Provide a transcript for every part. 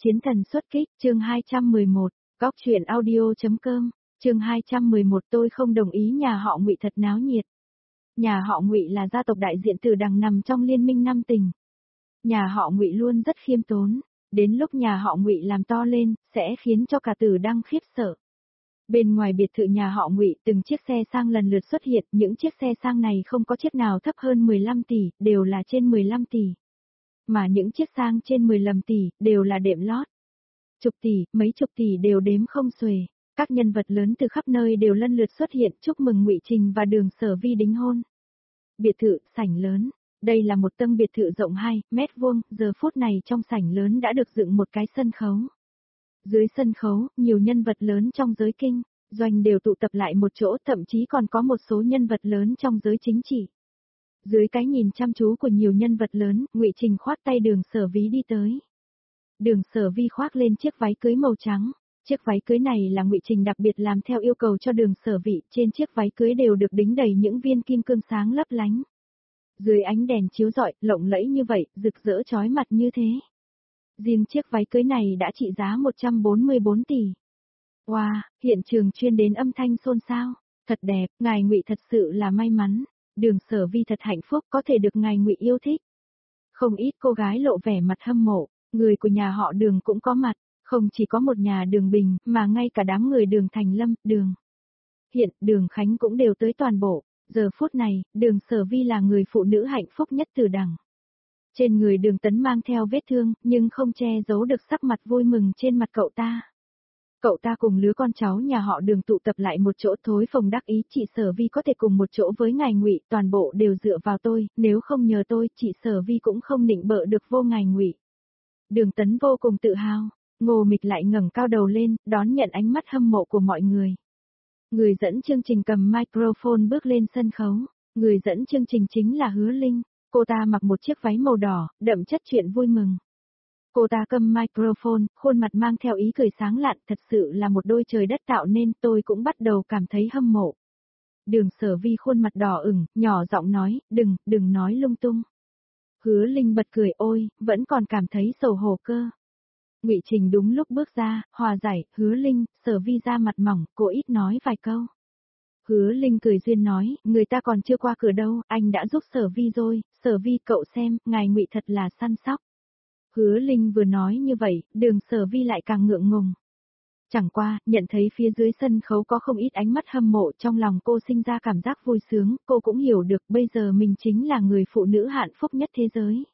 Chiến thần xuất kích, chương 211, Góc truyện audio.com, chương 211 tôi không đồng ý nhà họ Ngụy thật náo nhiệt. Nhà họ Ngụy là gia tộc đại diện Tử Đằng nằm trong liên minh năm tỉnh. Nhà họ Ngụy luôn rất khiêm tốn, đến lúc nhà họ Ngụy làm to lên, sẽ khiến cho cả Tử Đằng khiếp sợ. Bên ngoài biệt thự nhà họ Ngụy, từng chiếc xe sang lần lượt xuất hiện, những chiếc xe sang này không có chiếc nào thấp hơn 15 tỷ, đều là trên 15 tỷ. Mà những chiếc sang trên 15 tỷ, đều là đệm lót. Chục tỷ, mấy chục tỷ đều đếm không xuể. Các nhân vật lớn từ khắp nơi đều lần lượt xuất hiện chúc mừng Ngụy Trình và Đường Sở Vi đính hôn. Biệt thự, sảnh lớn. Đây là một tầng biệt thự rộng 2 mét vuông, giờ phút này trong sảnh lớn đã được dựng một cái sân khấu. Dưới sân khấu, nhiều nhân vật lớn trong giới kinh, doanh đều tụ tập lại một chỗ, thậm chí còn có một số nhân vật lớn trong giới chính trị. Dưới cái nhìn chăm chú của nhiều nhân vật lớn, Ngụy Trình khoát tay Đường Sở Vi đi tới. Đường Sở Vi khoác lên chiếc váy cưới màu trắng. Chiếc váy cưới này là Ngụy Trình đặc biệt làm theo yêu cầu cho Đường Sở Vi, trên chiếc váy cưới đều được đính đầy những viên kim cương sáng lấp lánh. Dưới ánh đèn chiếu rọi, lộng lẫy như vậy, rực rỡ chói mặt như thế. Riêng chiếc váy cưới này đã trị giá 144 tỷ. Wow, hiện trường chuyên đến âm thanh xôn xao. Thật đẹp, ngài Ngụy thật sự là may mắn. Đường Sở Vi thật hạnh phúc có thể được ngài Ngụy yêu thích. Không ít cô gái lộ vẻ mặt hâm mộ, người của nhà họ Đường cũng có mặt, không chỉ có một nhà Đường Bình, mà ngay cả đám người Đường Thành Lâm, Đường Hiện, Đường Khánh cũng đều tới toàn bộ. Giờ phút này, Đường Sở Vi là người phụ nữ hạnh phúc nhất Tử Đằng. Trên người Đường Tấn mang theo vết thương, nhưng không che giấu được sắc mặt vui mừng trên mặt cậu ta. Cậu ta cùng lứa con cháu nhà họ Đường tụ tập lại một chỗ, thối phồng đắc ý, chị Sở Vi có thể cùng một chỗ với ngài Ngụy, toàn bộ đều dựa vào tôi, nếu không nhờ tôi, chị Sở Vi cũng không nịnh bợ được vô ngài Ngụy. Đường Tấn vô cùng tự hào, Ngô Mịch lại ngẩng cao đầu lên, đón nhận ánh mắt hâm mộ của mọi người. Người dẫn chương trình cầm microphone bước lên sân khấu, người dẫn chương trình chính là Hứa Linh, cô ta mặc một chiếc váy màu đỏ, đậm chất chuyện vui mừng. Cô ta cầm microphone, khuôn mặt mang theo ý cười sáng lạn, thật sự là một đôi trời đất tạo nên, tôi cũng bắt đầu cảm thấy hâm mộ. Đường Sở Vi khuôn mặt đỏ ửng, nhỏ giọng nói, đừng nói lung tung. Hứa Linh bật cười, ôi, vẫn còn cảm thấy xấu hổ cơ. Ngụy Trình đúng lúc bước ra, hòa giải, Hứa Linh, Sở Vi ra mặt mỏng, cô ít nói vài câu. Hứa Linh cười duyên nói, người ta còn chưa qua cửa đâu, anh đã giúp Sở Vi rồi, Sở Vi cậu xem, ngài Ngụy thật là săn sóc. Hứa Linh vừa nói như vậy, Đường Sở Vi lại càng ngượng ngùng. Chẳng qua, nhận thấy phía dưới sân khấu có không ít ánh mắt hâm mộ, trong lòng cô sinh ra cảm giác vui sướng, cô cũng hiểu được bây giờ mình chính là người phụ nữ hạnh phúc nhất thế giới.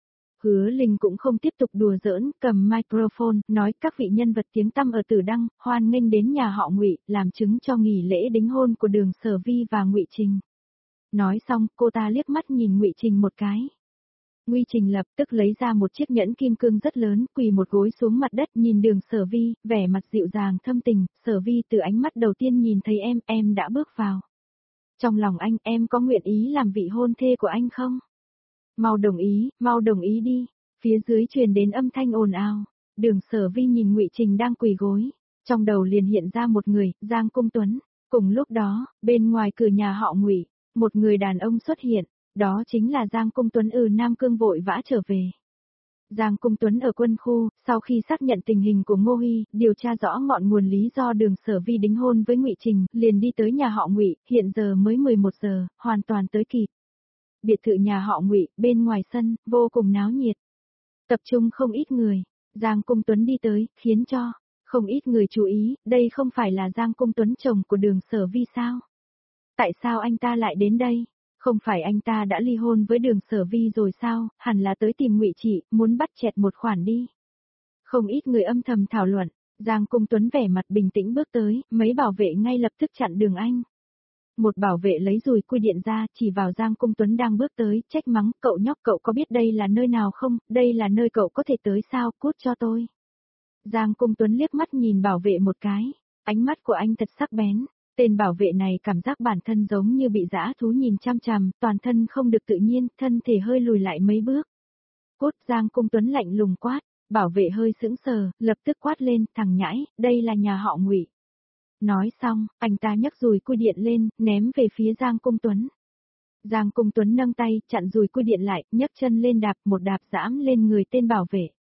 Hứa Linh cũng không tiếp tục đùa giỡn, cầm microphone, nói các vị nhân vật tiếng tăm ở Tử Đăng, hoan nghênh đến nhà họ Ngụy, làm chứng cho nghỉ lễ đính hôn của Đường Sở Vi và Ngụy Trình. Nói xong, cô ta liếc mắt nhìn Ngụy Trình một cái. Ngụy Trình lập tức lấy ra một chiếc nhẫn kim cương rất lớn, quỳ một gối xuống mặt đất nhìn Đường Sở Vi, vẻ mặt dịu dàng thâm tình, Sở Vi từ ánh mắt đầu tiên nhìn thấy em đã bước vào. Trong lòng anh, em có nguyện ý làm vị hôn thê của anh không? Mau đồng ý đi, phía dưới truyền đến âm thanh ồn ào. Đường Sở Vi nhìn Ngụy Trình đang quỳ gối, trong đầu liền hiện ra một người, Giang Cung Tuấn. Cùng lúc đó, bên ngoài cửa nhà họ Ngụy, một người đàn ông xuất hiện. Đó chính là Giang Cung Tuấn Nam Cương vội vã trở về. Giang Cung Tuấn ở quân khu, sau khi xác nhận tình hình của Ngô Huy, điều tra rõ ngọn nguồn lý do Đường Sở Vi đính hôn với Ngụy Trình, liền đi tới nhà họ Ngụy, hiện giờ mới 11 giờ, hoàn toàn tới kịp. Biệt thự nhà họ Ngụy, bên ngoài sân, vô cùng náo nhiệt. Tập trung không ít người, Giang Cung Tuấn đi tới, khiến cho không ít người chú ý, đây không phải là Giang Cung Tuấn chồng của Đường Sở Vi sao? Tại sao anh ta lại đến đây? Không phải anh ta đã ly hôn với Đường Sở Vi rồi sao, hẳn là tới tìm Ngụy chị, muốn bắt chẹt một khoản đi. Không ít người âm thầm thảo luận, Giang Cung Tuấn vẻ mặt bình tĩnh bước tới, mấy bảo vệ ngay lập tức chặn đường anh. Một bảo vệ lấy dùi cui điện ra, chỉ vào Giang Cung Tuấn đang bước tới, trách mắng, cậu nhóc cậu có biết đây là nơi nào không, đây là nơi cậu có thể tới sao, cút cho tôi. Giang Cung Tuấn liếc mắt nhìn bảo vệ một cái, ánh mắt của anh thật sắc bén. Tên bảo vệ này cảm giác bản thân giống như bị dã thú nhìn chăm chằm, toàn thân không được tự nhiên, thân thể hơi lùi lại mấy bước. Cút, Giang Cung Tuấn lạnh lùng quát, bảo vệ hơi sững sờ, lập tức quát lên, thằng nhãi, đây là nhà họ Ngụy. Nói xong, anh ta nhấc dùi cui điện lên, ném về phía Giang Cung Tuấn. Giang Cung Tuấn nâng tay, chặn dùi cui điện lại, nhấc chân lên đạp, một đạp giẫm lên người tên bảo vệ.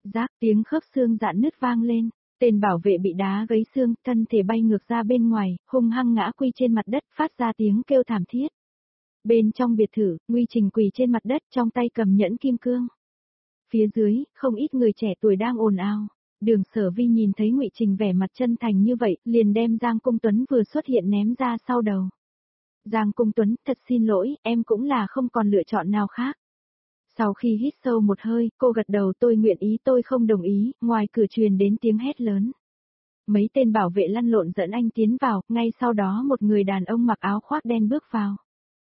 Rác tiếng khớp xương giãn nứt vang lên, tên bảo vệ bị đá gãy xương, thân thể bay ngược ra bên ngoài, hung hăng ngã quy trên mặt đất, phát ra tiếng kêu thảm thiết. Bên trong biệt thự, Nguy Trình quỳ trên mặt đất trong tay cầm nhẫn kim cương. Phía dưới, không ít người trẻ tuổi đang ồn ào. Đường Sở Vi nhìn thấy Ngụy Trình vẻ mặt chân thành như vậy, liền đem Giang Cung Tuấn vừa xuất hiện ném ra sau đầu. Giang Cung Tuấn, thật xin lỗi, em cũng là không còn lựa chọn nào khác. Sau khi hít sâu một hơi, cô gật đầu tôi nguyện ý tôi không đồng ý, ngoài cửa truyền đến tiếng hét lớn. Mấy tên bảo vệ lăn lộn dẫn anh tiến vào, ngay sau đó một người đàn ông mặc áo khoác đen bước vào.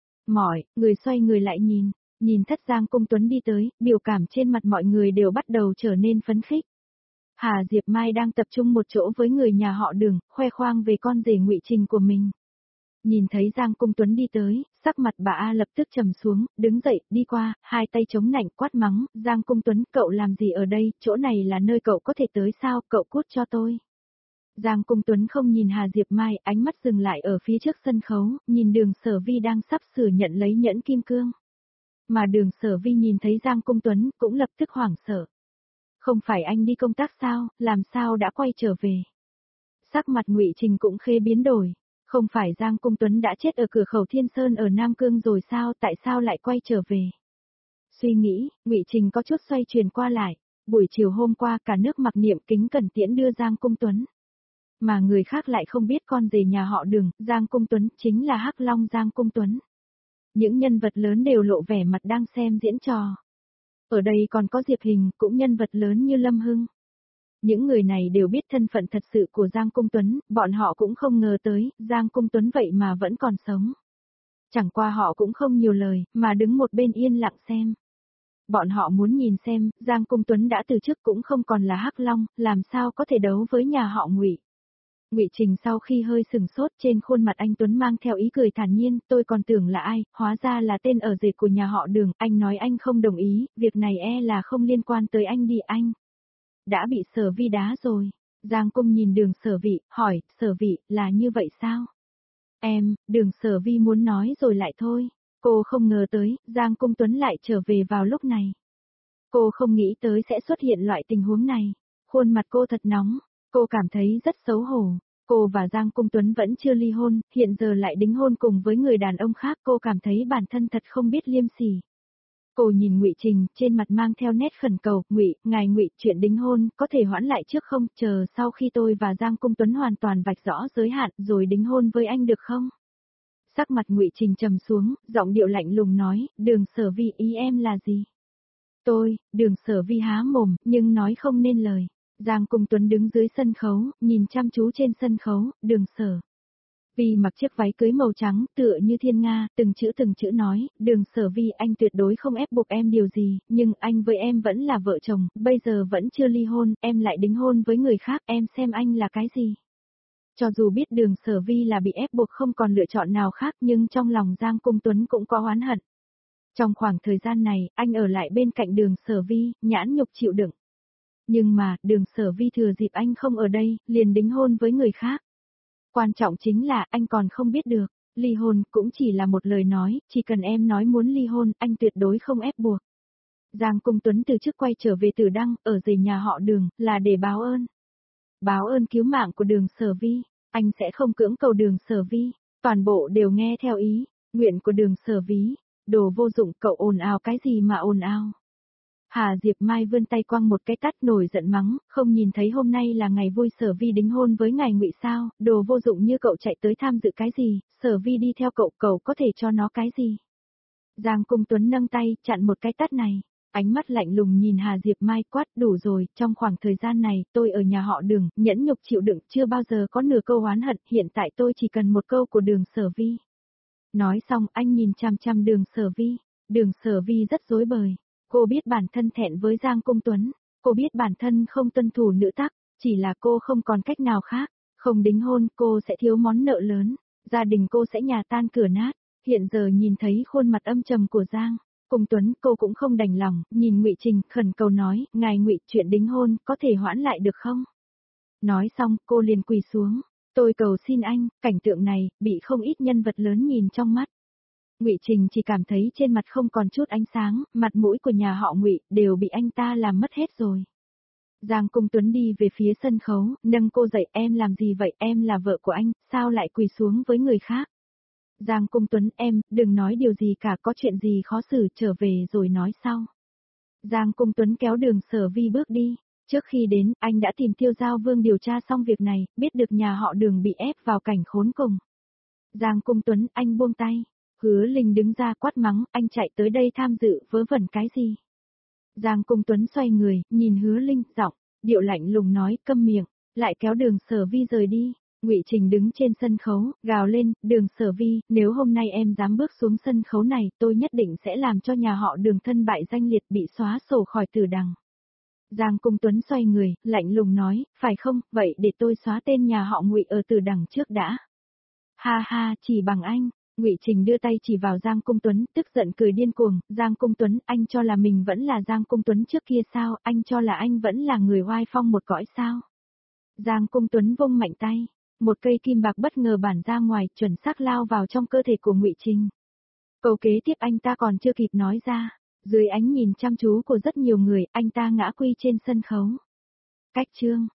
Người xoay người lại nhìn thất Giang Cung Tuấn đi tới, biểu cảm trên mặt mọi người đều bắt đầu trở nên phấn khích. Hà Diệp Mai đang tập trung một chỗ với người nhà họ Đường, khoe khoang về con rể Ngụy Trình của mình. Nhìn thấy Giang Cung Tuấn đi tới, sắc mặt bà A lập tức trầm xuống, đứng dậy, đi qua, hai tay chống nạnh quát mắng, Giang Cung Tuấn, cậu làm gì ở đây, chỗ này là nơi cậu có thể tới sao, cậu cút cho tôi. Giang Cung Tuấn không nhìn Hà Diệp Mai, ánh mắt dừng lại ở phía trước sân khấu, nhìn Đường Sở Vi đang sắp sửa nhận lấy nhẫn kim cương. Mà Đường Sở Vi nhìn thấy Giang Cung Tuấn, cũng lập tức hoảng sợ. Không phải anh đi công tác sao, làm sao đã quay trở về. Sắc mặt Ngụy Trình cũng khê biến đổi. Không phải Giang Cung Tuấn đã chết ở cửa khẩu Thiên Sơn ở Nam Cương rồi sao, tại sao lại quay trở về? Suy nghĩ, Ngụy Trình có chút xoay chuyển qua lại. Buổi chiều hôm qua cả nước mặc niệm kính cẩn tiễn đưa Giang Cung Tuấn. Mà người khác lại không biết con rể nhà họ Đường, Giang Cung Tuấn chính là Hắc Long Giang Cung Tuấn. Những nhân vật lớn đều lộ vẻ mặt đang xem diễn trò. Ở đây còn có Diệp Hình, cũng nhân vật lớn như Lâm Hưng. Những người này đều biết thân phận thật sự của Giang Cung Tuấn, bọn họ cũng không ngờ tới, Giang Cung Tuấn vậy mà vẫn còn sống. Chẳng qua họ cũng không nhiều lời, mà đứng một bên yên lặng xem. Bọn họ muốn nhìn xem, Giang Cung Tuấn đã từ chức cũng không còn là Hắc Long, làm sao có thể đấu với nhà họ Ngụy. Ngụy Trình sau khi hơi sừng sốt trên khuôn mặt anh Tuấn mang theo ý cười thản nhiên, tôi còn tưởng là ai, hóa ra là tên ở rể của nhà họ Đường, anh nói anh không đồng ý, việc này là không liên quan tới anh đi anh. Đã bị Sở Vi đá rồi. Giang Cung nhìn Đường Sở Vi, hỏi, Sở Vi, là như vậy sao? Đường Sở Vi muốn nói rồi lại thôi. Cô không ngờ tới, Giang Cung Tuấn lại trở về vào lúc này. Cô không nghĩ tới sẽ xuất hiện loại tình huống này. Khuôn mặt cô thật nóng, cô cảm thấy rất xấu hổ. Cô và Giang Cung Tuấn vẫn chưa ly hôn, hiện giờ lại đính hôn cùng với người đàn ông khác, cô cảm thấy bản thân thật không biết liêm sỉ. Cô nhìn Ngụy Trình, trên mặt mang theo nét khẩn cầu, ngài Ngụy, chuyện đính hôn, có thể hoãn lại trước không, chờ sau khi tôi và Giang Cung Tuấn hoàn toàn vạch rõ giới hạn, rồi đính hôn với anh được không? Sắc mặt Ngụy Trình trầm xuống, giọng điệu lạnh lùng nói, Đường Sở Vi ý em là gì? Đường Sở Vi há mồm, nhưng nói không nên lời. Giang Cung Tuấn đứng dưới sân khấu, nhìn chăm chú trên sân khấu, Đường Sở Vi mặc chiếc váy cưới màu trắng, tựa như thiên nga, từng chữ nói, Đường Sở Vi anh tuyệt đối không ép buộc em điều gì, nhưng anh với em vẫn là vợ chồng, bây giờ vẫn chưa ly hôn, em lại đính hôn với người khác, em xem anh là cái gì? Cho dù biết Đường Sở Vi là bị ép buộc không còn lựa chọn nào khác nhưng trong lòng Giang Cung Tuấn cũng có oán hận. Trong khoảng thời gian này, anh ở lại bên cạnh Đường Sở Vi, nhãn nhục chịu đựng. Nhưng mà, Đường Sở Vi thừa dịp anh không ở đây, liền đính hôn với người khác. Quan trọng chính là anh còn không biết được, ly hôn cũng chỉ là một lời nói, chỉ cần em nói muốn ly hôn, anh tuyệt đối không ép buộc. Giang Cung Tuấn từ chức quay trở về Tử Đăng, ở rể nhà họ Đường, là để báo ơn. Báo ơn cứu mạng của Đường Sở Vi, anh sẽ không cưỡng cầu Đường Sở Vi, toàn bộ đều nghe theo ý, nguyện của Đường Sở Vi. Đồ vô dụng, cậu ồn ào cái gì mà ồn ào. Hà Diệp Mai vươn tay quăng một cái tát nổi giận mắng, không nhìn thấy hôm nay là ngày vui Sở Vi đính hôn với ngài Ngụy sao, đồ vô dụng như cậu chạy tới tham dự cái gì, Sở Vi đi theo cậu có thể cho nó cái gì. Giang Cung Tuấn nâng tay, chặn một cái tát này, ánh mắt lạnh lùng nhìn Hà Diệp Mai quát đủ rồi, trong khoảng thời gian này, tôi ở nhà họ Đường, nhẫn nhục chịu đựng, chưa bao giờ có nửa câu oán hận, hiện tại tôi chỉ cần một câu của Đường Sở Vi. Nói xong anh nhìn chằm chằm Đường Sở Vi, Đường Sở Vi rất rối bời. Cô biết bản thân thẹn với Giang Cung Tuấn, cô biết bản thân không tuân thủ nữ tắc, chỉ là cô không còn cách nào khác, không đính hôn cô sẽ thiếu món nợ lớn, gia đình cô sẽ nhà tan cửa nát, hiện giờ nhìn thấy khuôn mặt âm trầm của Giang Cung Tuấn cô cũng không đành lòng, nhìn Ngụy Trình khẩn cầu nói, ngài Ngụy chuyện đính hôn có thể hoãn lại được không? Nói xong cô liền quỳ xuống, tôi cầu xin anh, cảnh tượng này, bị không ít nhân vật lớn nhìn trong mắt. Ngụy Trình chỉ cảm thấy trên mặt không còn chút ánh sáng, mặt mũi của nhà họ Ngụy đều bị anh ta làm mất hết rồi. Giang Cung Tuấn đi về phía sân khấu, nâng cô dậy, em làm gì vậy, em là vợ của anh, sao lại quỳ xuống với người khác? Giang Cung Tuấn, em, đừng nói điều gì cả, có chuyện gì khó xử trở về rồi nói sau. Giang Cung Tuấn kéo Đường Sở Vi bước đi. Trước khi đến, anh đã tìm Tiêu Giao Vương điều tra xong việc này, biết được nhà họ Đường bị ép vào cảnh khốn cùng. Giang Cung Tuấn, anh buông tay. Hứa Linh đứng ra quát mắng, anh chạy tới đây tham dự vớ vẩn cái gì? Giang Cung Tuấn xoay người, nhìn Hứa Linh, giọng, điệu lạnh lùng nói, câm miệng, lại kéo Đường Sở Vi rời đi. Ngụy Trình đứng trên sân khấu, gào lên, Đường Sở Vi, nếu hôm nay em dám bước xuống sân khấu này, tôi nhất định sẽ làm cho nhà họ Đường thân bại danh liệt, bị xóa sổ khỏi tử đằng. Giang Cung Tuấn xoay người, lạnh lùng nói, phải không, vậy để tôi xóa tên nhà họ Ngụy ở tử đằng trước đã. Ha ha, chỉ bằng anh. Ngụy Trình đưa tay chỉ vào Giang Cung Tuấn, tức giận cười điên cuồng, Giang Cung Tuấn, anh cho là mình vẫn là Giang Cung Tuấn trước kia sao, anh cho là anh vẫn là người oai phong một cõi sao. Giang Cung Tuấn vung mạnh tay, một cây kim bạc bất ngờ bản ra ngoài, chuẩn xác lao vào trong cơ thể của Ngụy Trình. Câu kế tiếp anh ta còn chưa kịp nói ra, dưới ánh nhìn chăm chú của rất nhiều người, anh ta ngã quy trên sân khấu. Cách chương